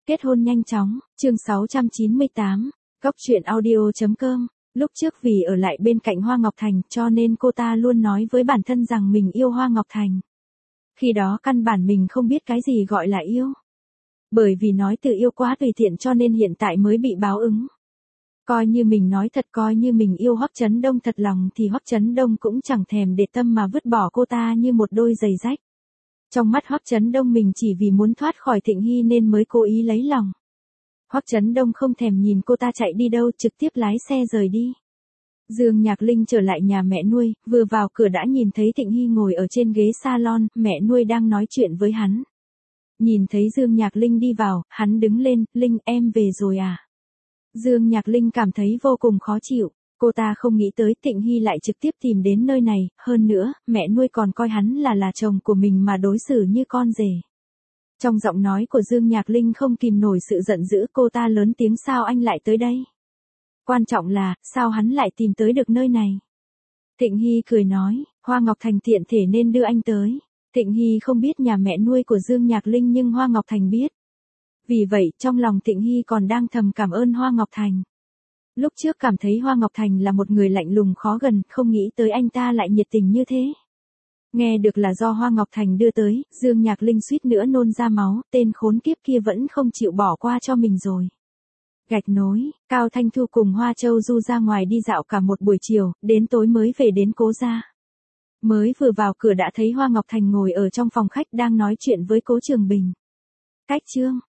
Kết hôn nhanh chóng, chương 698, Góc truyện audio.com. Lúc trước vì ở lại bên cạnh Hoa Ngọc Thành cho nên cô ta luôn nói với bản thân rằng mình yêu Hoa Ngọc Thành. Khi đó căn bản mình không biết cái gì gọi là yêu. Bởi vì nói từ yêu quá tùy tiện cho nên hiện tại mới bị báo ứng. Coi như mình nói thật, coi như mình yêu Hoắc Chấn Đông thật lòng thì Hoắc Chấn Đông cũng chẳng thèm để tâm mà vứt bỏ cô ta như một đôi giày rách. Trong mắt Hoắc Chấn Đông mình chỉ vì muốn thoát khỏi Thịnh Hy nên mới cố ý lấy lòng. Hoắc Chấn Đông không thèm nhìn cô ta chạy đi đâu, trực tiếp lái xe rời đi. Dương Nhạc Linh trở lại nhà mẹ nuôi, vừa vào cửa đã nhìn thấy Thịnh Hy ngồi ở trên ghế salon, mẹ nuôi đang nói chuyện với hắn. Nhìn thấy Dương Nhạc Linh đi vào, hắn đứng lên, Linh em về rồi à? Dương Nhạc Linh cảm thấy vô cùng khó chịu, cô ta không nghĩ tới Thịnh Hy lại trực tiếp tìm đến nơi này, hơn nữa, mẹ nuôi còn coi hắn là chồng của mình mà đối xử như con rể. Trong giọng nói của Dương Nhạc Linh không kìm nổi sự giận dữ, cô ta lớn tiếng sao anh lại tới đây? Quan trọng là, sao hắn lại tìm tới được nơi này? Thịnh Hy cười nói, Hoa Ngọc Thành tiện thể nên đưa anh tới. Thịnh Hy không biết nhà mẹ nuôi của Dương Nhạc Linh nhưng Hoa Ngọc Thành biết. Vì vậy, trong lòng Thịnh Hy còn đang thầm cảm ơn Hoa Ngọc Thành. Lúc trước cảm thấy Hoa Ngọc Thành là một người lạnh lùng khó gần, không nghĩ tới anh ta lại nhiệt tình như thế. Nghe được là do Hoa Ngọc Thành đưa tới, Dương Nhạc Linh suýt nữa nôn ra máu, tên khốn kiếp kia vẫn không chịu bỏ qua cho mình rồi. Gạch nối, Cao Thanh Thu cùng Hoa Châu Du ra ngoài đi dạo cả một buổi chiều, đến tối mới về đến Cố gia. Mới vừa vào cửa đã thấy Hoa Ngọc Thành ngồi ở trong phòng khách đang nói chuyện với Cố Trường Bình. Cách chương,